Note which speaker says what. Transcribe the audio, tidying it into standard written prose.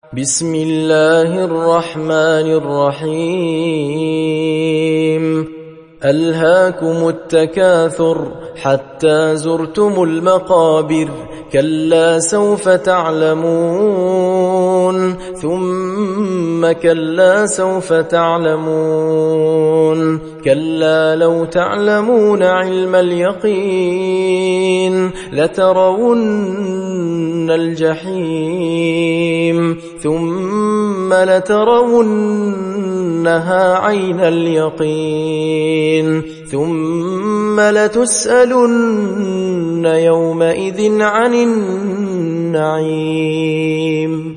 Speaker 1: بسم الله الرحمن الرحيم ألهاكم التكاثر حتى زرتم المقابر كلا سوف تعلمون ثم كلا سوف تعلمون كلا لو تعلمون علم اليقين لترون الجحيم ثم لترونها عين اليقين ثم لتسألن يومئذ عن النعيم.